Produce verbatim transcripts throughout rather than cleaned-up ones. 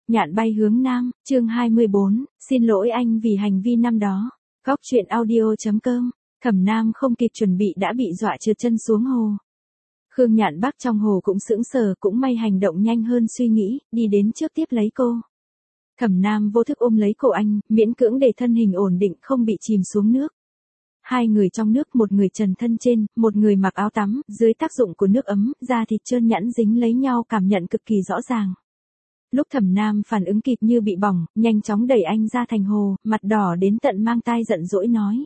Nhạn bay hướng nam, chương hai mươi bốn, xin lỗi anh vì hành vi năm đó. Góc truyện audio.com, Thẩm Nam không kịp chuẩn bị đã bị dọa trượt chân xuống hồ. Khương Nhạn Bắc trong hồ cũng sững sờ, cũng may hành động nhanh hơn suy nghĩ, đi đến trước tiếp lấy cô. Thẩm Nam vô thức ôm lấy cổ anh, miễn cưỡng để thân hình ổn định không bị chìm xuống nước. Hai người trong nước, một người trần thân trên, một người mặc áo tắm, dưới tác dụng của nước ấm, da thịt trơn nhẵn dính lấy nhau cảm nhận cực kỳ rõ ràng. Lúc Thẩm Nam phản ứng kịp như bị bỏng, nhanh chóng đẩy anh ra thành hồ, mặt đỏ đến tận mang tai giận dỗi nói.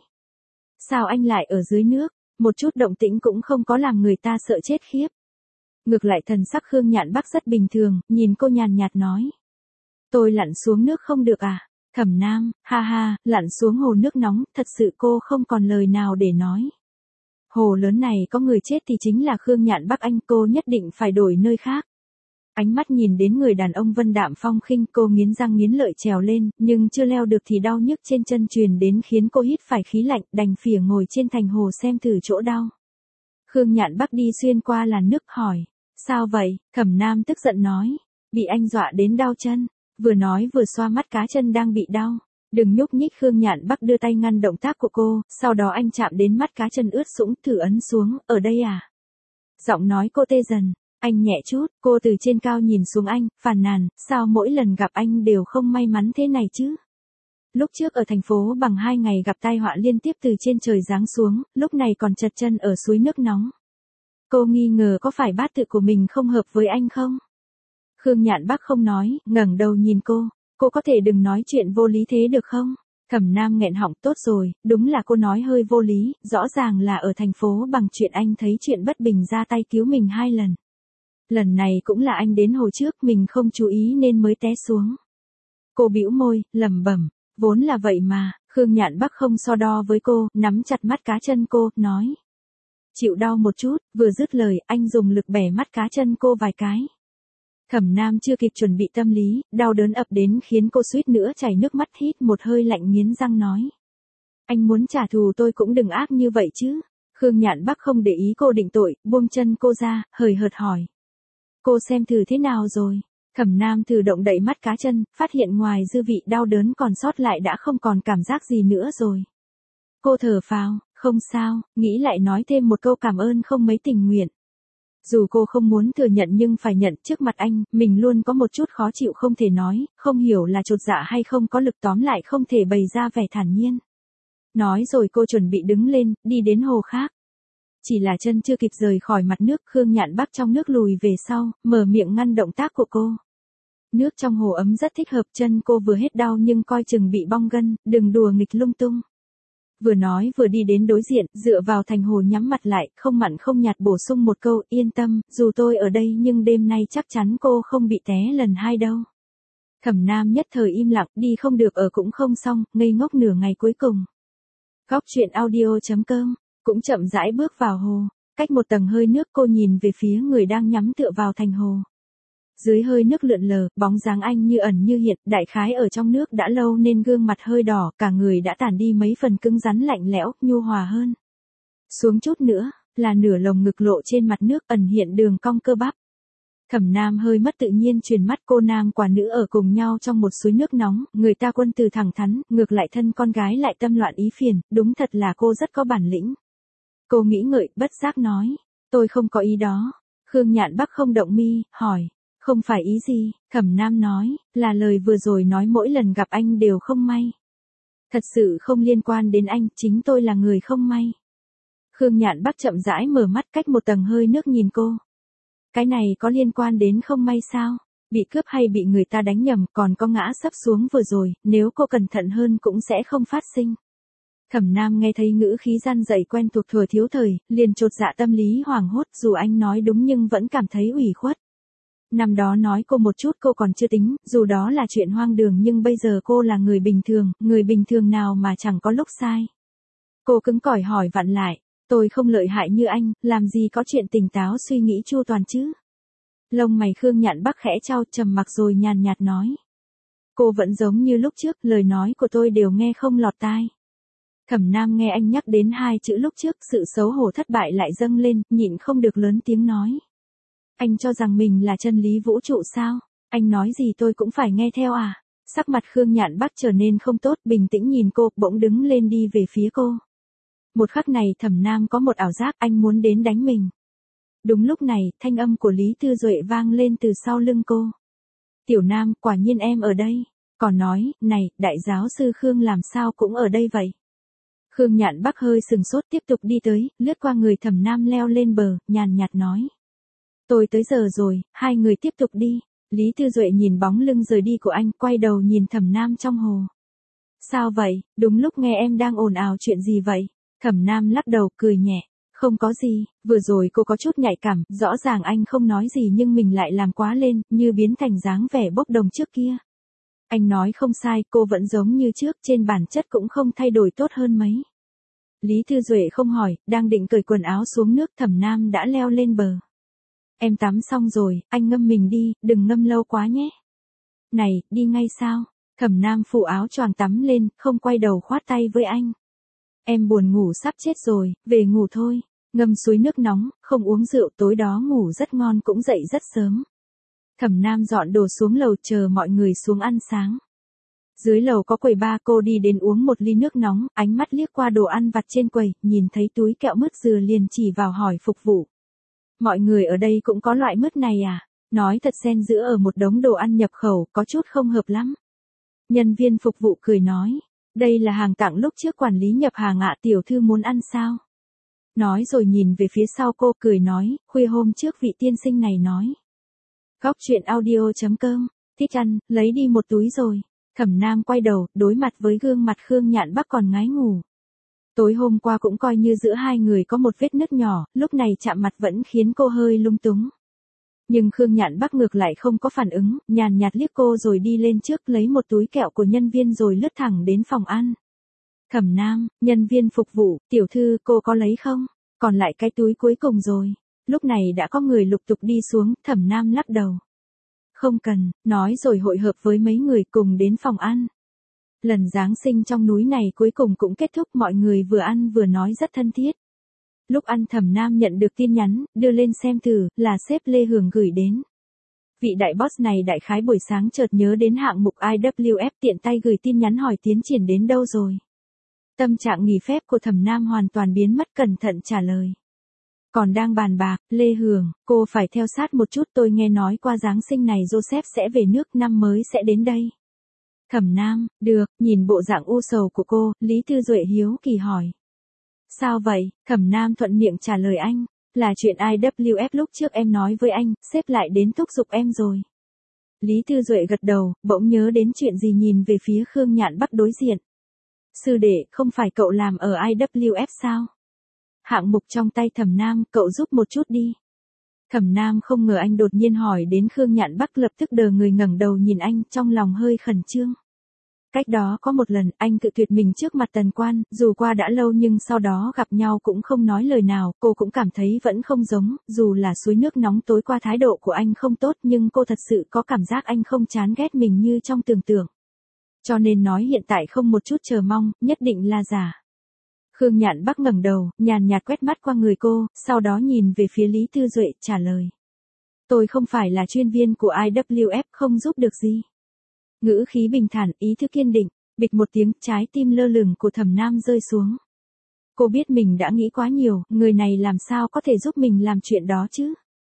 Sao anh lại ở dưới nước, một chút động tĩnh cũng không có làm người ta sợ chết khiếp. Ngược lại thần sắc Khương Nhạn Bắc rất bình thường, nhìn cô nhàn nhạt nói. Tôi lặn xuống nước không được à? Thẩm Nam, ha ha, lặn xuống hồ nước nóng, thật sự cô không còn lời nào để nói. Hồ lớn này có người chết thì chính là Khương Nhạn Bắc anh, cô nhất định phải đổi nơi khác. Ánh mắt nhìn đến người đàn ông vân đạm phong khinh, cô nghiến răng nghiến lợi trèo lên, nhưng chưa leo được thì đau nhức trên chân truyền đến khiến cô hít phải khí lạnh, đành phìa ngồi trên thành hồ xem thử chỗ đau. Khương Nhạn Bắc đi xuyên qua làn nước hỏi, sao vậy? Thẩm Nam tức giận nói, bị anh dọa đến đau chân, vừa nói vừa xoa mắt cá chân đang bị đau. Đừng nhúc nhích. Khương Nhạn Bắc đưa tay ngăn động tác của cô, sau đó anh chạm đến mắt cá chân ướt sũng, thử ấn xuống, ở đây à? Giọng nói cô tê dần. Anh nhẹ chút, cô từ trên cao nhìn xuống anh, phàn nàn, sao mỗi lần gặp anh đều không may mắn thế này chứ? Lúc trước ở thành phố bằng hai ngày gặp tai họa liên tiếp từ trên trời giáng xuống, lúc này còn chật chân ở suối nước nóng. Cô nghi ngờ có phải bát tự của mình không hợp với anh không? Khương Nhạn Bắc không nói, ngẩng đầu nhìn cô, cô có thể đừng nói chuyện vô lý thế được không? Thẩm Nam nghẹn họng, tốt rồi, đúng là cô nói hơi vô lý, rõ ràng là ở thành phố bằng chuyện anh thấy chuyện bất bình ra tay cứu mình hai lần. Lần này cũng là anh đến hồ trước, mình không chú ý nên mới té xuống. Cô bĩu môi, lẩm bẩm, vốn là vậy mà. Khương Nhạn Bắc không so đo với cô, nắm chặt mắt cá chân cô, nói. Chịu đau một chút, vừa dứt lời, anh dùng lực bẻ mắt cá chân cô vài cái. Thẩm Nam chưa kịp chuẩn bị tâm lý, đau đớn ập đến khiến cô suýt nữa chảy nước mắt, hít một hơi lạnh nghiến răng nói. Anh muốn trả thù tôi cũng đừng ác như vậy chứ. Khương Nhạn Bắc không để ý cô định tội, buông chân cô ra, hời hợt hỏi. Cô xem thử thế nào rồi? Thẩm Nam thử động đậy mắt cá chân, phát hiện ngoài dư vị đau đớn còn sót lại đã không còn cảm giác gì nữa rồi. Cô thở phào, không sao, nghĩ lại nói thêm một câu cảm ơn không mấy tình nguyện. Dù cô không muốn thừa nhận nhưng phải nhận, trước mặt anh, mình luôn có một chút khó chịu không thể nói, không hiểu là chột dạ hay không có lực, tóm lại không thể bày ra vẻ thản nhiên. Nói rồi cô chuẩn bị đứng lên, đi đến hồ khác. Chỉ là chân chưa kịp rời khỏi mặt nước, Khương Nhạn Bắc trong nước lùi về sau, mở miệng ngăn động tác của cô. Nước trong hồ ấm rất thích hợp, chân cô vừa hết đau nhưng coi chừng bị bong gân, đừng đùa nghịch lung tung. Vừa nói vừa đi đến đối diện, dựa vào thành hồ nhắm mặt lại, không mặn không nhạt bổ sung một câu, yên tâm, dù tôi ở đây nhưng đêm nay chắc chắn cô không bị té lần hai đâu. Thẩm Nam nhất thời im lặng, đi không được ở cũng không xong, ngây ngốc nửa ngày cuối cùng. Góc truyện audio.com cũng chậm rãi bước vào hồ, cách một tầng hơi nước cô nhìn về phía người đang nhắm tựa vào thành hồ. Dưới hơi nước lượn lờ, bóng dáng anh như ẩn như hiện, đại khái ở trong nước đã lâu nên gương mặt hơi đỏ, cả người đã tản đi mấy phần cứng rắn lạnh lẽo, nhu hòa hơn. Xuống chút nữa, là nửa lồng ngực lộ trên mặt nước ẩn hiện đường cong cơ bắp. Thẩm Nam hơi mất tự nhiên truyền mắt, cô nam quả nữ ở cùng nhau trong một suối nước nóng, người ta quân từ thẳng thắn, ngược lại thân con gái lại tâm loạn ý phiền, đúng thật là cô rất có bản lĩnh. Cô nghĩ ngợi, bất giác nói, tôi không có ý đó. Khương Nhạn Bắc không động mi, hỏi, không phải ý gì? Thẩm Nam nói, là lời vừa rồi nói mỗi lần gặp anh đều không may. Thật sự không liên quan đến anh, chính tôi là người không may. Khương Nhạn Bắc chậm rãi mở mắt, cách một tầng hơi nước nhìn cô. Cái này có liên quan đến không may sao? Bị cướp hay bị người ta đánh nhầm, còn có ngã sấp xuống vừa rồi, nếu cô cẩn thận hơn cũng sẽ không phát sinh. Thẩm Nam nghe thấy ngữ khí gian dạy quen thuộc thừa thiếu thời, liền chột dạ, tâm lý hoảng hốt, dù anh nói đúng nhưng vẫn cảm thấy ủy khuất. Năm đó nói cô một chút cô còn chưa tính, dù đó là chuyện hoang đường nhưng bây giờ cô là người bình thường, người bình thường nào mà chẳng có lúc sai. Cô cứng cỏi hỏi vặn lại, tôi không lợi hại như anh, làm gì có chuyện tỉnh táo suy nghĩ chu toàn chứ. Lông mày Khương Nhạn Bắc khẽ chau, trầm mặc rồi nhàn nhạt nói. Cô vẫn giống như lúc trước, lời nói của tôi đều nghe không lọt tai. Thẩm Nam nghe anh nhắc đến hai chữ lúc trước, sự xấu hổ thất bại lại dâng lên, nhịn không được lớn tiếng nói. Anh cho rằng mình là chân lý vũ trụ sao? Anh nói gì tôi cũng phải nghe theo à? Sắc mặt Khương Nhạn Bắc trở nên không tốt, bình tĩnh nhìn cô, bỗng đứng lên đi về phía cô. Một khắc này Thẩm Nam có một ảo giác anh muốn đến đánh mình. Đúng lúc này, thanh âm của Lý Tư Duệ vang lên từ sau lưng cô. Tiểu Nam, quả nhiên em ở đây. Còn nói, này, đại giáo sư Khương làm sao cũng ở đây vậy. Khương Nhạn Bắc hơi sừng sốt tiếp tục đi tới, lướt qua người Thẩm Nam leo lên bờ, nhàn nhạt nói. Tôi tới giờ rồi, hai người tiếp tục đi. Lý Tư Duệ nhìn bóng lưng rời đi của anh, quay đầu nhìn Thẩm Nam trong hồ. Sao vậy, đúng lúc nghe em đang ồn ào chuyện gì vậy? Thẩm Nam lắc đầu, cười nhẹ. Không có gì, vừa rồi cô có chút nhạy cảm, rõ ràng anh không nói gì nhưng mình lại làm quá lên, như biến thành dáng vẻ bốc đồng trước kia. Anh nói không sai, cô vẫn giống như trước, trên bản chất cũng không thay đổi tốt hơn mấy. Lý Tư Duệ không hỏi, đang định cởi quần áo xuống nước, Thẩm Nam đã leo lên bờ. Em tắm xong rồi, anh ngâm mình đi, đừng ngâm lâu quá nhé. Này, đi ngay sao? Thẩm Nam phủ áo choàng tắm lên, không quay đầu khoát tay với anh. Em buồn ngủ sắp chết rồi, về ngủ thôi. Ngâm suối nước nóng, không uống rượu, tối đó ngủ rất ngon cũng dậy rất sớm. Thẩm Nam dọn đồ xuống lầu chờ mọi người xuống ăn sáng. Dưới lầu có quầy bar, cô đi đến uống một ly nước nóng, ánh mắt liếc qua đồ ăn vặt trên quầy, nhìn thấy túi kẹo mứt dừa liền chỉ vào hỏi phục vụ. Mọi người ở đây cũng có loại mứt này à? Nói thật xen giữa ở một đống đồ ăn nhập khẩu, có chút không hợp lắm. Nhân viên phục vụ cười nói. Đây là hàng tặng lúc trước quản lý nhập hàng ạ, tiểu thư muốn ăn sao? Nói rồi nhìn về phía sau cô cười nói, khuya hôm trước vị tiên sinh này nói. Góc truyện audio chấm com, thích ăn, lấy đi một túi rồi. Thẩm Nam quay đầu, đối mặt với gương mặt Khương Nhạn Bắc còn ngái ngủ. Tối hôm qua cũng coi như giữa hai người có một vết nứt nhỏ, lúc này chạm mặt vẫn khiến cô hơi lung túng. Nhưng Khương Nhạn Bắc ngược lại không có phản ứng, nhàn nhạt liếc cô rồi đi lên trước lấy một túi kẹo của nhân viên rồi lướt thẳng đến phòng ăn. Thẩm Nam, nhân viên phục vụ, tiểu thư cô có lấy không? Còn lại cái túi cuối cùng rồi. Lúc này đã có người lục tục đi xuống, Thẩm Nam lắc đầu. Không cần, nói rồi hội hợp với mấy người cùng đến phòng ăn. Lần Giáng sinh trong núi này cuối cùng cũng kết thúc, mọi người vừa ăn vừa nói rất thân thiết. Lúc ăn Thẩm Nam nhận được tin nhắn, đưa lên xem thử, là sếp Lê Hường gửi đến. Vị đại boss này đại khái buổi sáng chợt nhớ đến hạng mục I W F tiện tay gửi tin nhắn hỏi tiến triển đến đâu rồi. Tâm trạng nghỉ phép của Thẩm Nam hoàn toàn biến mất, cẩn thận trả lời. Còn đang bàn bạc, Lê Hường, cô phải theo sát một chút, tôi nghe nói qua Giáng sinh này Joseph sẽ về nước, năm mới sẽ đến đây. Thẩm Nam, được, nhìn bộ dạng u sầu của cô, Lý Tư Duệ hiếu kỳ hỏi. Sao vậy? Thẩm Nam thuận miệng trả lời anh, là chuyện I W F lúc trước em nói với anh, sếp lại đến thúc giục em rồi. Lý Tư Duệ gật đầu, bỗng nhớ đến chuyện gì nhìn về phía Khương Nhạn Bắc đối diện. Sư đệ, không phải cậu làm ở I W F sao? Hạng mục trong tay Thẩm Nam, cậu giúp một chút đi. Thẩm Nam không ngờ anh đột nhiên hỏi đến Khương Nhạn Bắc, lập tức đờ người ngẩng đầu nhìn anh, trong lòng hơi khẩn trương. Cách đó có một lần, anh cự tuyệt mình trước mặt Tần Quan, dù qua đã lâu nhưng sau đó gặp nhau cũng không nói lời nào, cô cũng cảm thấy vẫn không giống, dù là suối nước nóng tối qua thái độ của anh không tốt nhưng cô thật sự có cảm giác anh không chán ghét mình như trong tưởng tượng. Cho nên nói hiện tại không một chút chờ mong, nhất định là giả. Khương Nhạn Bắc ngẩng đầu, nhàn nhạt quét mắt qua người cô, sau đó nhìn về phía Lý Tư Duệ, trả lời. Tôi không phải là chuyên viên của I W F, không giúp được gì. Ngữ khí bình thản, ý thức kiên định, bịch một tiếng, trái tim lơ lửng của Thẩm Nam rơi xuống. Cô biết mình đã nghĩ quá nhiều, người này làm sao có thể giúp mình làm chuyện đó chứ?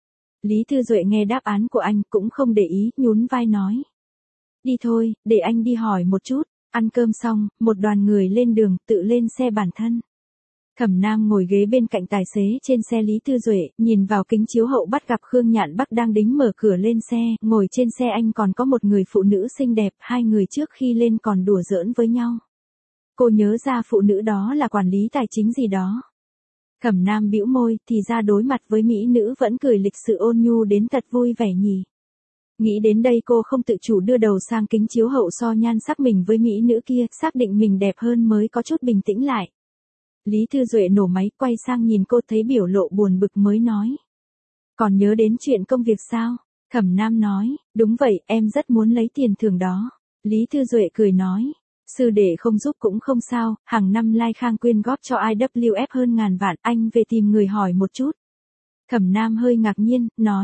Lý Tư Duệ nghe đáp án của anh cũng không để ý, nhún vai nói. Đi thôi, để anh đi hỏi một chút. Ăn cơm xong, một đoàn người lên đường, tự lên xe bản thân. Thẩm Nam ngồi ghế bên cạnh tài xế trên xe Lý Tư Duệ, nhìn vào kính chiếu hậu bắt gặp Khương Nhạn Bắc đang đính mở cửa lên xe, ngồi trên xe anh còn có một người phụ nữ xinh đẹp, hai người trước khi lên còn đùa giỡn với nhau. Cô nhớ ra phụ nữ đó là quản lý tài chính gì đó. Thẩm Nam bĩu môi, thì ra đối mặt với mỹ nữ vẫn cười lịch sự ôn nhu đến thật vui vẻ nhỉ. Nghĩ đến đây cô không tự chủ đưa đầu sang kính chiếu hậu so nhan sắc mình với mỹ nữ kia, xác định mình đẹp hơn mới có chút bình tĩnh lại. Lý Tư Duệ nổ máy, quay sang nhìn cô thấy biểu lộ buồn bực mới nói. Còn nhớ đến chuyện công việc sao? Thẩm Nam nói, đúng vậy, em rất muốn lấy tiền thưởng đó. Lý Tư Duệ cười nói, sư đệ không giúp cũng không sao, hàng năm Lai Khang quyên góp cho I W F hơn ngàn vạn, anh về tìm người hỏi một chút. Thẩm Nam hơi ngạc nhiên, nói.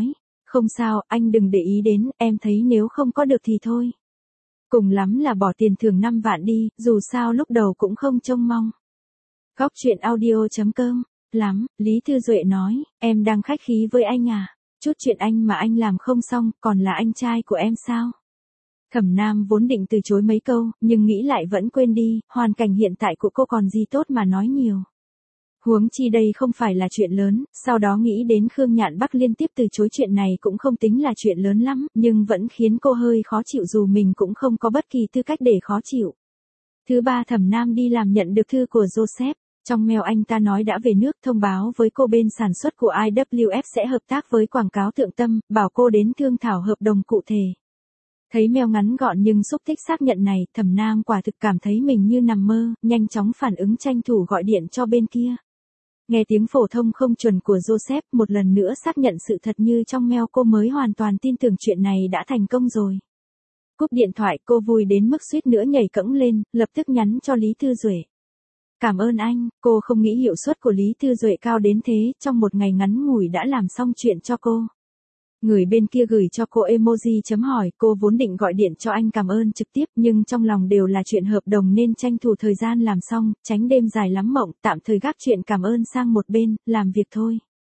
Không sao, anh đừng để ý đến, em thấy nếu không có được thì thôi. Cùng lắm là bỏ tiền thưởng năm vạn đi, dù sao lúc đầu cũng không trông mong. Góc truyện audio chấm com. Lắm, Lý Thư Duệ nói, em đang khách khí với anh à? Chút chuyện anh mà anh làm không xong, còn là anh trai của em sao? Thẩm Nam vốn định từ chối mấy câu, nhưng nghĩ lại vẫn quên đi, hoàn cảnh hiện tại của cô còn gì tốt mà nói nhiều. Huống chi đây không phải là chuyện lớn, sau đó nghĩ đến Khương Nhạn Bắc liên tiếp từ chối chuyện này cũng không tính là chuyện lớn lắm, nhưng vẫn khiến cô hơi khó chịu dù mình cũng không có bất kỳ tư cách để khó chịu. Thứ ba, Thẩm Nam đi làm nhận được thư của Joseph. Trong mail anh ta nói đã về nước, thông báo với cô bên sản xuất của i vê ép sẽ hợp tác với quảng cáo Thượng Tâm, bảo cô đến thương thảo hợp đồng cụ thể. Thấy mail ngắn gọn nhưng xúc tích xác nhận này, Thẩm Nam quả thực cảm thấy mình như nằm mơ, nhanh chóng phản ứng tranh thủ gọi điện cho bên kia. Nghe tiếng phổ thông không chuẩn của Joseph, một lần nữa xác nhận sự thật như trong mail, cô mới hoàn toàn tin tưởng chuyện này đã thành công rồi. Cúp điện thoại, cô vui đến mức suýt nữa nhảy cẫng lên, lập tức nhắn cho Lý Thư Duệ. Cảm ơn anh, cô không nghĩ hiệu suất của Lý Thư Duệ cao đến thế, trong một ngày ngắn ngủi đã làm xong chuyện cho cô. Người bên kia gửi cho cô emoji chấm hỏi, cô vốn định gọi điện cho anh cảm ơn trực tiếp nhưng trong lòng đều là chuyện hợp đồng nên tranh thủ thời gian làm xong, tránh đêm dài lắm mộng, tạm thời gác chuyện cảm ơn sang một bên, làm việc thôi.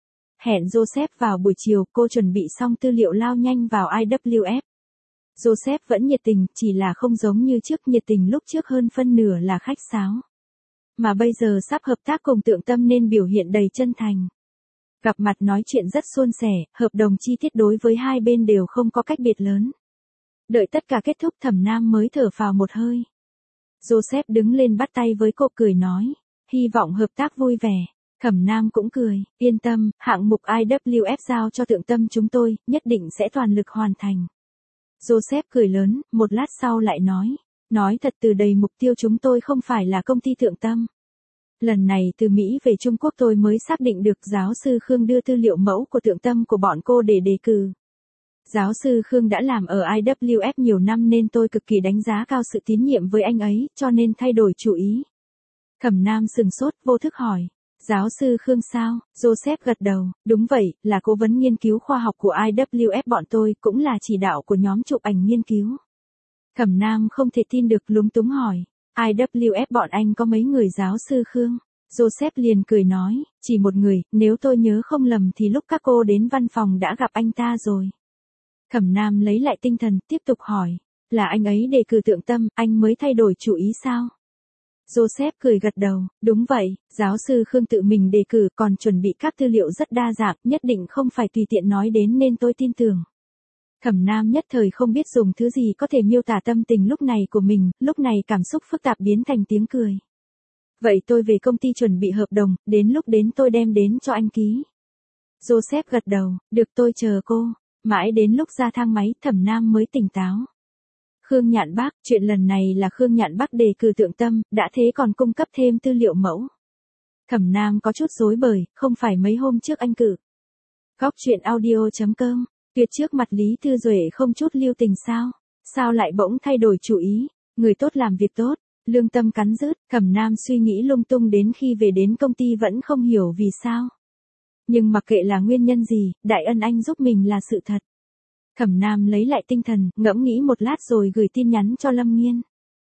Hẹn Joseph vào buổi chiều, cô chuẩn bị xong tư liệu lao nhanh vào i vê ép. Joseph vẫn nhiệt tình, chỉ là không giống như trước, nhiệt tình lúc trước hơn phân nửa là khách sáo. Mà bây giờ sắp hợp tác cùng Thượng Tâm nên biểu hiện đầy chân thành. Gặp mặt nói chuyện rất suôn sẻ, hợp đồng chi tiết đối với hai bên đều không có cách biệt lớn. Đợi tất cả kết thúc, Thẩm Nam mới thở phào một hơi. Joseph đứng lên bắt tay với cô cười nói, hy vọng hợp tác vui vẻ. Thẩm Nam cũng cười, yên tâm, hạng mục i vê ép giao cho Thượng Tâm chúng tôi, nhất định sẽ toàn lực hoàn thành. Joseph cười lớn, một lát sau lại nói, nói thật từ đầy mục tiêu chúng tôi không phải là công ty Thượng Tâm. Lần này từ Mỹ về Trung Quốc tôi mới xác định được giáo sư Khương đưa tư liệu mẫu của Thượng Tâm của bọn cô để đề cử. Giáo sư Khương đã làm ở i vê ép nhiều năm nên tôi cực kỳ đánh giá cao sự tín nhiệm với anh ấy, cho nên thay đổi chủ ý. Thẩm Nam sừng sốt, vô thức hỏi, giáo sư Khương sao? Joseph gật đầu, đúng vậy, là cố vấn nghiên cứu khoa học của i vê ép bọn tôi, cũng là chỉ đạo của nhóm chụp ảnh nghiên cứu. Thẩm Nam không thể tin được, lúng túng hỏi, i vê ép bọn anh có mấy người giáo sư Khương? Joseph liền cười nói, chỉ một người, nếu tôi nhớ không lầm thì lúc các cô đến văn phòng đã gặp anh ta rồi. Thẩm Nam lấy lại tinh thần, tiếp tục hỏi, là anh ấy đề cử Thượng Tâm, anh mới thay đổi chủ ý sao? Joseph cười gật đầu, đúng vậy, giáo sư Khương tự mình đề cử, còn chuẩn bị các tư liệu rất đa dạng, nhất định không phải tùy tiện nói đến nên tôi tin tưởng. Thẩm Nam nhất thời không biết dùng thứ gì có thể miêu tả tâm tình lúc này của mình, lúc này cảm xúc phức tạp biến thành tiếng cười. Vậy tôi về công ty chuẩn bị hợp đồng, đến lúc đến tôi đem đến cho anh ký. Joseph gật đầu, được tôi chờ cô. Mãi đến lúc ra thang máy, Thẩm Nam mới tỉnh táo. Khương Nhạn Bắc, chuyện lần này là Khương Nhạn Bắc đề cử Thượng Tâm, đã thế còn cung cấp thêm tư liệu mẫu. Thẩm Nam có chút rối bời, không phải mấy hôm trước anh cử. Góc truyện audio chấm com. Tuyệt trước mặt Lý Thư Duệ không chút lưu tình sao? Sao lại bỗng thay đổi chủ ý? Người tốt làm việc tốt, lương tâm cắn rứt, Thẩm Nam suy nghĩ lung tung đến khi về đến công ty vẫn không hiểu vì sao. Nhưng mặc kệ là nguyên nhân gì, đại ân anh giúp mình là sự thật. Thẩm Nam lấy lại tinh thần, ngẫm nghĩ một lát rồi gửi tin nhắn cho Lâm Nghiên.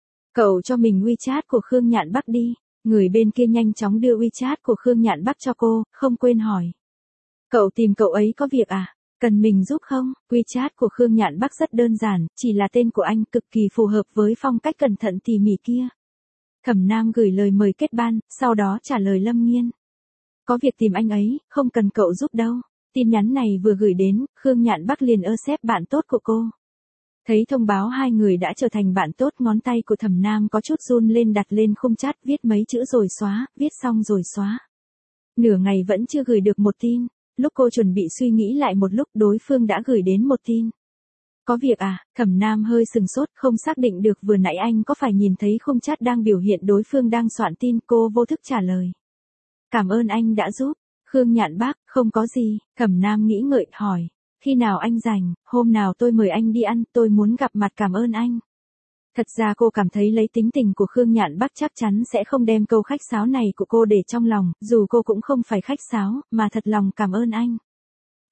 Cậu cho mình WeChat của Khương Nhạn Bắc đi. Người bên kia nhanh chóng đưa WeChat của Khương Nhạn Bắc cho cô, không quên hỏi. Cậu tìm cậu ấy có việc à? Cần mình giúp không? WeChat của Khương Nhạn Bắc rất đơn giản, chỉ là tên của anh, cực kỳ phù hợp với phong cách cẩn thận tỉ mỉ kia. Thẩm Nam gửi lời mời kết ban, sau đó trả lời Lâm Nghiên. Có việc tìm anh ấy, không cần cậu giúp đâu. Tin nhắn này vừa gửi đến, Khương Nhạn Bắc liền ơ xếp bạn tốt của cô. Thấy thông báo hai người đã trở thành bạn tốt, ngón tay của Thẩm Nam có chút run lên, đặt lên khung chat, viết mấy chữ rồi xóa, viết xong rồi xóa. Nửa ngày vẫn chưa gửi được một tin. Lúc cô chuẩn bị suy nghĩ lại một lúc, đối phương đã gửi đến một tin. Có việc à? Thẩm Nam hơi sừng sốt, không xác định được vừa nãy anh có phải nhìn thấy khung chat đang biểu hiện đối phương đang soạn tin, cô vô thức trả lời. Cảm ơn anh đã giúp. Khương Nhạn Bắc, không có gì. Thẩm Nam nghĩ ngợi, hỏi. Khi nào anh rảnh, hôm nào tôi mời anh đi ăn, tôi muốn gặp mặt cảm ơn anh. Thật ra cô cảm thấy lấy tính tình của Khương Nhạn Bắc chắc chắn sẽ không đem câu khách sáo này của cô để trong lòng, dù cô cũng không phải khách sáo, mà thật lòng cảm ơn anh.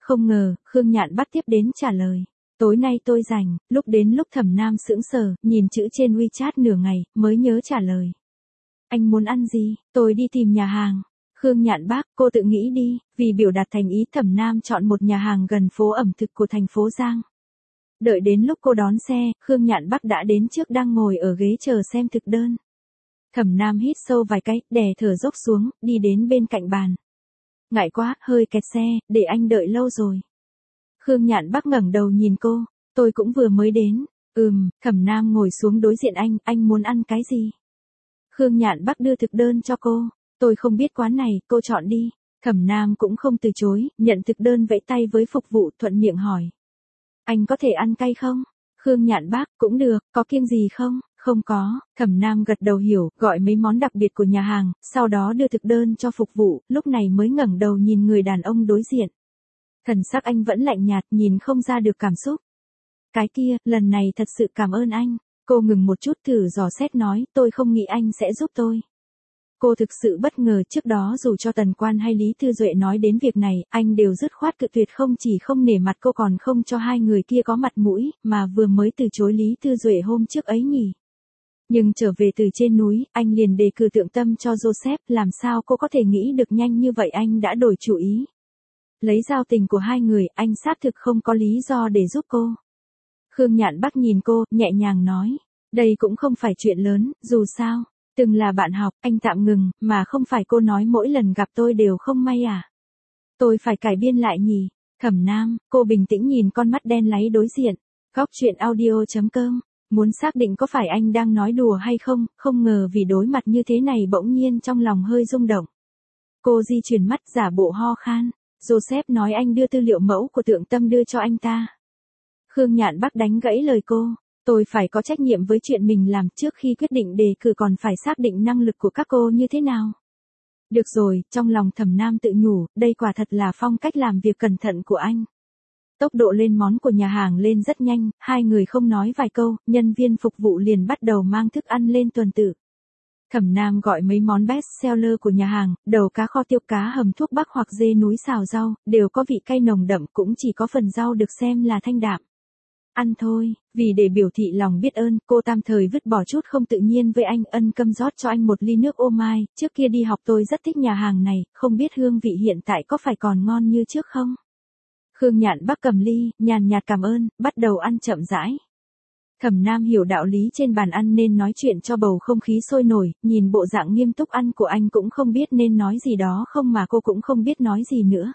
Không ngờ, Khương Nhạn Bắc tiếp đến trả lời. Tối nay tôi rảnh, lúc đến lúc Thẩm Nam sững sờ, nhìn chữ trên WeChat nửa ngày, mới nhớ trả lời. Anh muốn ăn gì, tôi đi tìm nhà hàng. Khương Nhạn Bắc, cô tự nghĩ đi, vì biểu đạt thành ý Thẩm Nam chọn một nhà hàng gần phố ẩm thực của thành phố Giang. Đợi đến lúc cô đón xe, Khương Nhạn Bắc đã đến trước đang ngồi ở ghế chờ xem thực đơn. Thẩm Nam hít sâu vài cái, đè thở dốc xuống, đi đến bên cạnh bàn. Ngại quá, hơi kẹt xe, để anh đợi lâu rồi. Khương Nhạn Bắc ngẩng đầu nhìn cô, tôi cũng vừa mới đến. Ừm, Thẩm Nam ngồi xuống đối diện anh, anh muốn ăn cái gì? Khương Nhạn Bắc đưa thực đơn cho cô, tôi không biết quán này, cô chọn đi. Thẩm Nam cũng không từ chối, nhận thực đơn vẫy tay với phục vụ, thuận miệng hỏi. Anh có thể ăn cay không? Khương Nhạn Bắc, cũng được, có kiêng gì không? Không có, Thẩm Nam gật đầu hiểu, gọi mấy món đặc biệt của nhà hàng, sau đó đưa thực đơn cho phục vụ, lúc này mới ngẩng đầu nhìn người đàn ông đối diện. Thần sắc anh vẫn lạnh nhạt, nhìn không ra được cảm xúc. Cái kia, lần này thật sự cảm ơn anh. Cô ngừng một chút thử dò xét nói, tôi không nghĩ anh sẽ giúp tôi. Cô thực sự bất ngờ, trước đó dù cho Tần Quan hay Lý Thư Duệ nói đến việc này, anh đều dứt khoát cự tuyệt, không chỉ không nể mặt cô còn không cho hai người kia có mặt mũi, mà vừa mới từ chối Lý Thư Duệ hôm trước ấy nhỉ. Nhưng trở về từ trên núi, anh liền đề cử Tượng Tâm cho Joseph, làm sao cô có thể nghĩ được nhanh như vậy anh đã đổi chủ ý. Lấy giao tình của hai người, anh xác thực không có lý do để giúp cô. Khương Nhạn Bắc nhìn cô, nhẹ nhàng nói, đây cũng không phải chuyện lớn, dù sao, từng là bạn học, anh tạm ngừng, mà không phải cô nói mỗi lần gặp tôi đều không may à. Tôi phải cải biên lại nhỉ. Thẩm Nam, cô bình tĩnh nhìn con mắt đen láy đối diện. Góc truyện audio chấm com, muốn xác định có phải anh đang nói đùa hay không, không ngờ vì đối mặt như thế này bỗng nhiên trong lòng hơi rung động. Cô di chuyển mắt giả bộ ho khan. Joseph nói anh đưa tư liệu mẫu của Tượng Tâm đưa cho anh ta. Khương Nhạn Bắc đánh gãy lời cô, tôi phải có trách nhiệm với chuyện mình làm, trước khi quyết định đề cử còn phải xác định năng lực của các cô như thế nào. Được rồi, trong lòng Thẩm Nam tự nhủ, đây quả thật là phong cách làm việc cẩn thận của anh. Tốc độ lên món của nhà hàng lên rất nhanh, hai người không nói vài câu, nhân viên phục vụ liền bắt đầu mang thức ăn lên tuần tự. Thẩm Nam gọi mấy món best seller của nhà hàng, đầu cá kho tiêu cá hầm thuốc bắc hoặc dê núi xào rau, đều có vị cay nồng đậm, cũng chỉ có phần rau được xem là thanh đạm. Ăn thôi, vì để biểu thị lòng biết ơn, cô tạm thời vứt bỏ chút không tự nhiên với anh, ân câm rót cho anh một ly nước ô mai, trước kia đi học tôi rất thích nhà hàng này, không biết hương vị hiện tại có phải còn ngon như trước không? Khương Nhạn Bắc cầm ly, nhàn nhạt cảm ơn, bắt đầu ăn chậm rãi. Thẩm Nam hiểu đạo lý trên bàn ăn nên nói chuyện cho bầu không khí sôi nổi, nhìn bộ dạng nghiêm túc ăn của anh cũng không biết nên nói gì đó không mà cô cũng không biết nói gì nữa.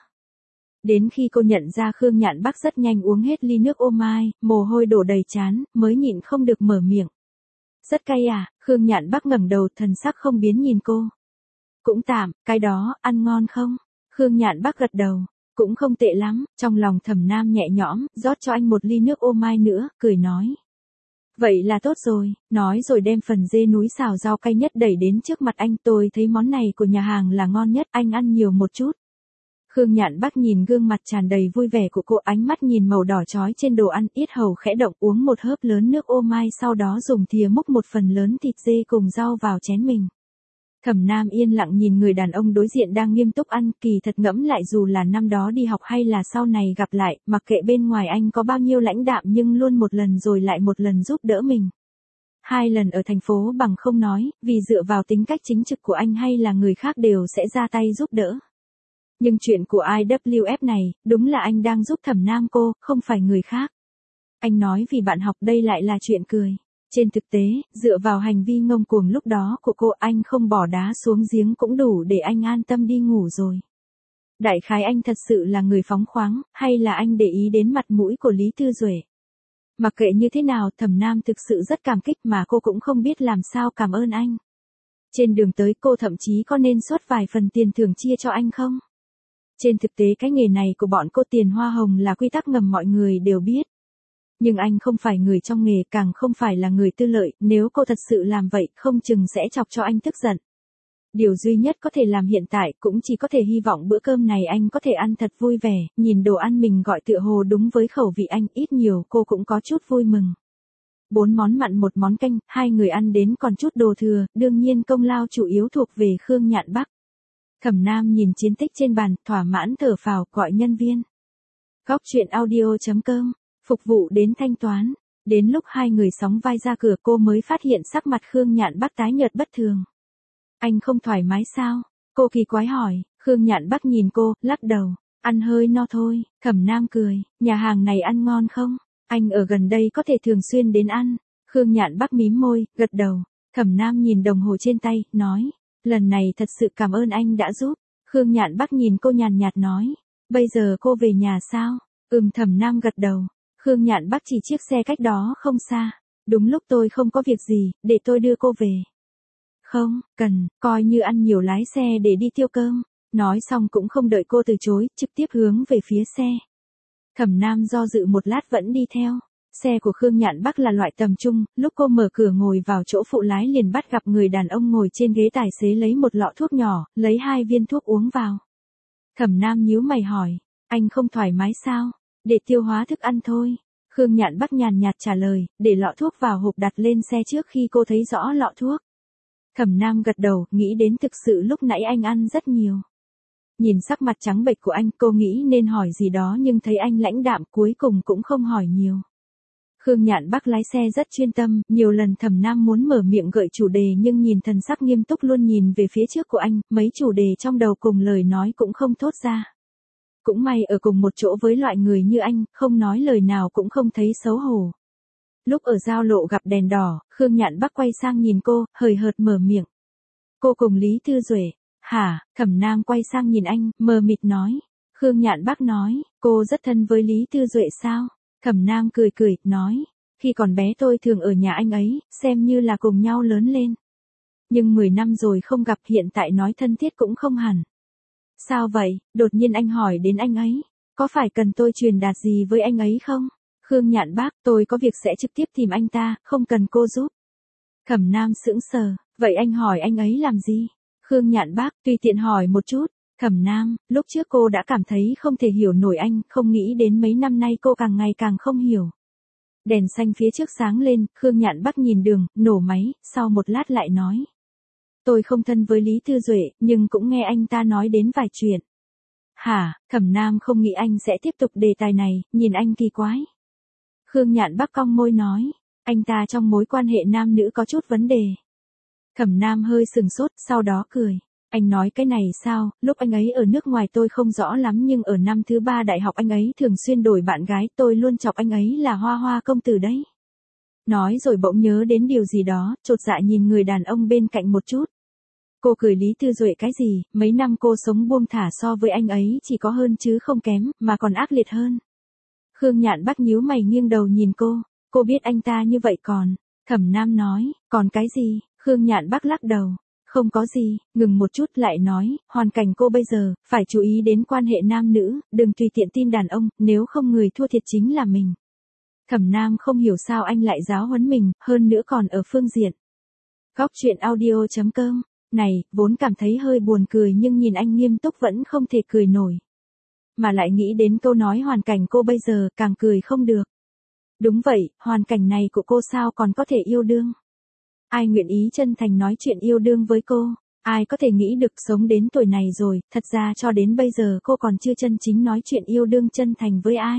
Đến khi cô nhận ra Khương Nhạn Bắc rất nhanh uống hết ly nước ô mai, mồ hôi đổ đầy trán, mới nhịn không được mở miệng. Rất cay à? Khương Nhạn Bắc ngẩng đầu, thần sắc không biến nhìn cô. Cũng tạm, cái đó, ăn ngon không? Khương Nhạn Bắc gật đầu. Cũng không tệ lắm, trong lòng Thẩm Nam nhẹ nhõm, rót cho anh một ly nước ô mai nữa, cười nói. Vậy là tốt rồi, nói rồi đem phần dê núi xào rau cay nhất đẩy đến trước mặt anh, tôi thấy món này của nhà hàng là ngon nhất, anh ăn nhiều một chút. Khương Nhạn Bắc nhìn gương mặt tràn đầy vui vẻ của cô, ánh mắt nhìn màu đỏ chói trên đồ ăn, yết hầu khẽ động, uống một hớp lớn nước ô mai, sau đó dùng thìa múc một phần lớn thịt dê cùng rau vào chén mình. Thẩm Nam yên lặng nhìn người đàn ông đối diện đang nghiêm túc ăn, kỳ thật ngẫm lại dù là năm đó đi học hay là sau này gặp lại, mặc kệ bên ngoài anh có bao nhiêu lãnh đạm nhưng luôn một lần rồi lại một lần giúp đỡ mình. Hai lần ở thành phố bằng không nói, vì dựa vào tính cách chính trực của anh hay là người khác đều sẽ ra tay giúp đỡ. Nhưng chuyện của i vê ép này, đúng là anh đang giúp Thẩm Nam cô, không phải người khác. Anh nói vì bạn học đây lại là chuyện cười. Trên thực tế, dựa vào hành vi ngông cuồng lúc đó của cô, anh không bỏ đá xuống giếng cũng đủ để anh an tâm đi ngủ rồi. Đại khái anh thật sự là người phóng khoáng, hay là anh để ý đến mặt mũi của Lý Thư Duệ. Mặc kệ như thế nào, Thẩm Nam thực sự rất cảm kích mà cô cũng không biết làm sao cảm ơn anh. Trên đường tới cô thậm chí có nên xuất vài phần tiền thưởng chia cho anh không? Trên thực tế cái nghề này của bọn cô tiền hoa hồng là quy tắc ngầm mọi người đều biết. Nhưng anh không phải người trong nghề, càng không phải là người tư lợi, nếu cô thật sự làm vậy, không chừng sẽ chọc cho anh tức giận. Điều duy nhất có thể làm hiện tại cũng chỉ có thể hy vọng bữa cơm này anh có thể ăn thật vui vẻ, nhìn đồ ăn mình gọi tựa hồ đúng với khẩu vị anh, ít nhiều cô cũng có chút vui mừng. Bốn món mặn một món canh, hai người ăn đến còn chút đồ thừa, đương nhiên công lao chủ yếu thuộc về Khương Nhạn Bắc. Thẩm Nam nhìn chiến tích trên bàn, thỏa mãn thở phào, gọi nhân viên. Góc truyện audio chấm com, phục vụ đến thanh toán. Đến lúc hai người sóng vai ra cửa cô mới phát hiện sắc mặt Khương Nhạn Bắc tái nhợt bất thường. Anh không thoải mái sao? Cô kỳ quái hỏi. Khương Nhạn Bắc nhìn cô, lắc đầu. Ăn hơi no thôi. Thẩm Nam cười. Nhà hàng này ăn ngon không? Anh ở gần đây có thể thường xuyên đến ăn. Khương Nhạn Bắc mím môi, gật đầu. Thẩm Nam nhìn đồng hồ trên tay, nói. Lần này thật sự cảm ơn anh đã giúp. Khương Nhạn Bắc nhìn cô nhàn nhạt nói. Bây giờ cô về nhà sao? Ừm, Thẩm Nam gật đầu. Khương Nhạn Bắc chỉ chiếc xe cách đó không xa. Đúng lúc tôi không có việc gì, để tôi đưa cô về. Không, cần, coi như ăn nhiều lái xe để đi tiêu cơm. Nói xong cũng không đợi cô từ chối, trực tiếp hướng về phía xe. Thẩm Nam do dự một lát vẫn đi theo. Xe của Khương Nhạn Bắc là loại tầm trung, lúc cô mở cửa ngồi vào chỗ phụ lái liền bắt gặp người đàn ông ngồi trên ghế tài xế lấy một lọ thuốc nhỏ, lấy hai viên thuốc uống vào. Thẩm Nam nhíu mày hỏi, anh không thoải mái sao? Để tiêu hóa thức ăn thôi. Khương Nhạn Bắc nhàn nhạt trả lời, để lọ thuốc vào hộp đặt lên xe trước khi cô thấy rõ lọ thuốc. Thẩm Nam gật đầu, nghĩ đến thực sự lúc nãy anh ăn rất nhiều. Nhìn sắc mặt trắng bệch của anh, cô nghĩ nên hỏi gì đó nhưng thấy anh lãnh đạm cuối cùng cũng không hỏi nhiều. Khương Nhạn Bắc lái xe rất chuyên tâm, nhiều lần Thẩm Nam muốn mở miệng gợi chủ đề nhưng nhìn thần sắc nghiêm túc luôn nhìn về phía trước của anh, mấy chủ đề trong đầu cùng lời nói cũng không thốt ra. Cũng may ở cùng một chỗ với loại người như anh, không nói lời nào cũng không thấy xấu hổ. Lúc ở giao lộ gặp đèn đỏ, Khương Nhạn Bắc quay sang nhìn cô, hời hợt mở miệng. Cô cùng Lý Tư Duệ. Hả? Thẩm Nam quay sang nhìn anh, mờ mịt nói. Khương Nhạn Bắc nói, cô rất thân với Lý Tư Duệ sao? Thẩm Nam cười cười, nói. Khi còn bé tôi thường ở nhà anh ấy, xem như là cùng nhau lớn lên. Nhưng mười năm rồi không gặp, hiện tại nói thân thiết cũng không hẳn. Sao vậy? Đột nhiên anh hỏi đến anh ấy. Có phải cần tôi truyền đạt gì với anh ấy không? Khương Nhạn Bắc, tôi có việc sẽ trực tiếp tìm anh ta, không cần cô giúp. Thẩm Nam sững sờ, vậy anh hỏi anh ấy làm gì? Khương Nhạn Bắc, tùy tiện hỏi một chút. Thẩm Nam, lúc trước cô đã cảm thấy không thể hiểu nổi anh, không nghĩ đến mấy năm nay cô càng ngày càng không hiểu. Đèn xanh phía trước sáng lên, Khương Nhạn Bắc nhìn đường, nổ máy, sau một lát lại nói. Tôi không thân với Lý Tư Duệ, nhưng cũng nghe anh ta nói đến vài chuyện. Hả? Thẩm Nam không nghĩ anh sẽ tiếp tục đề tài này, nhìn anh kỳ quái. Khương Nhạn Bắc cong môi nói, anh ta trong mối quan hệ nam nữ có chút vấn đề. Thẩm Nam hơi sừng sốt, sau đó cười. Anh nói cái này sao, lúc anh ấy ở nước ngoài tôi không rõ lắm nhưng ở năm thứ ba đại học anh ấy thường xuyên đổi bạn gái, tôi luôn chọc anh ấy là Hoa Hoa công tử đấy. Nói rồi bỗng nhớ đến điều gì đó, chột dạ nhìn người đàn ông bên cạnh một chút. Cô cười Lý Tư Duệ cái gì, mấy năm cô sống buông thả so với anh ấy chỉ có hơn chứ không kém, mà còn ác liệt hơn. Khương Nhạn Bắc nhíu mày nghiêng đầu nhìn cô, cô biết anh ta như vậy còn. Thẩm Nam nói, còn cái gì? Khương Nhạn Bắc lắc đầu. Không có gì, ngừng một chút lại nói, hoàn cảnh cô bây giờ, phải chú ý đến quan hệ nam nữ, đừng tùy tiện tin đàn ông, nếu không người thua thiệt chính là mình. Thẩm Nam không hiểu sao anh lại giáo huấn mình, hơn nữa còn ở phương diện. Góc truyện audio chấm com, này, vốn cảm thấy hơi buồn cười nhưng nhìn anh nghiêm túc vẫn không thể cười nổi. Mà lại nghĩ đến câu nói hoàn cảnh cô bây giờ, càng cười không được. Đúng vậy, hoàn cảnh này của cô sao còn có thể yêu đương. Ai nguyện ý chân thành nói chuyện yêu đương với cô, ai có thể nghĩ được sống đến tuổi này rồi, thật ra cho đến bây giờ cô còn chưa chân chính nói chuyện yêu đương chân thành với ai.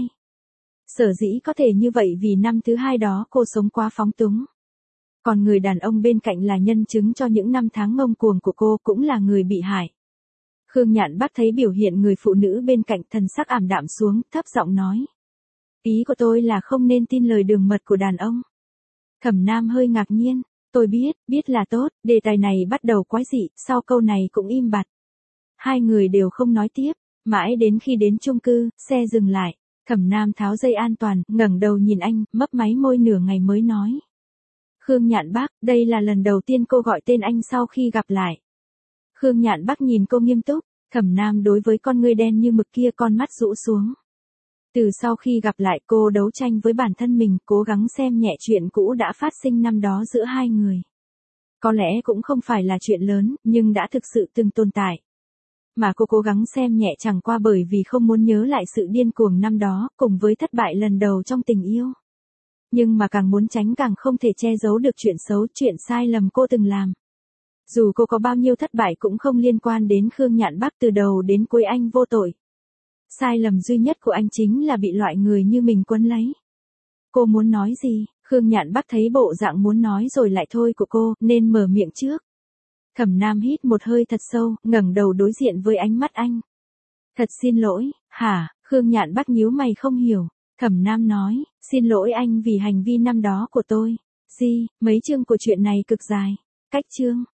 Sở dĩ có thể như vậy vì năm thứ hai đó cô sống quá phóng túng. Còn người đàn ông bên cạnh là nhân chứng cho những năm tháng ngông cuồng của cô, cũng là người bị hại. Khương Nhạn Bắc thấy biểu hiện người phụ nữ bên cạnh, thần sắc ảm đạm xuống, thấp giọng nói. Ý của tôi là không nên tin lời đường mật của đàn ông. Thẩm Nam hơi ngạc nhiên. Tôi biết, biết là tốt, đề tài này bắt đầu quái dị, sau câu này cũng im bặt. Hai người đều không nói tiếp, mãi đến khi đến chung cư, xe dừng lại. Thẩm Nam tháo dây an toàn, ngẩng đầu nhìn anh, mấp máy môi nửa ngày mới nói. Khương Nhạn Bắc, đây là lần đầu tiên cô gọi tên anh sau khi gặp lại. Khương Nhạn Bắc nhìn cô nghiêm túc, Thẩm Nam đối với con ngươi đen như mực kia con mắt rũ xuống. Từ sau khi gặp lại cô đấu tranh với bản thân mình, cố gắng xem nhẹ chuyện cũ đã phát sinh năm đó giữa hai người. Có lẽ cũng không phải là chuyện lớn, nhưng đã thực sự từng tồn tại. Mà cô cố gắng xem nhẹ chẳng qua bởi vì không muốn nhớ lại sự điên cuồng năm đó, cùng với thất bại lần đầu trong tình yêu. Nhưng mà càng muốn tránh càng không thể che giấu được chuyện xấu, chuyện sai lầm cô từng làm. Dù cô có bao nhiêu thất bại cũng không liên quan đến Khương Nhạn Bắc, từ đầu đến cuối anh vô tội. Sai lầm duy nhất của anh chính là bị loại người như mình quấn lấy. Cô muốn nói gì? Khương Nhạn Bắc thấy bộ dạng muốn nói rồi lại thôi của cô, nên mở miệng trước. Thẩm Nam hít một hơi thật sâu, ngẩng đầu đối diện với ánh mắt anh. Thật xin lỗi, hả? Khương Nhạn Bắc nhíu mày không hiểu. Thẩm Nam nói, xin lỗi anh vì hành vi năm đó của tôi. Gì, mấy chương của chuyện này cực dài. Cách chương.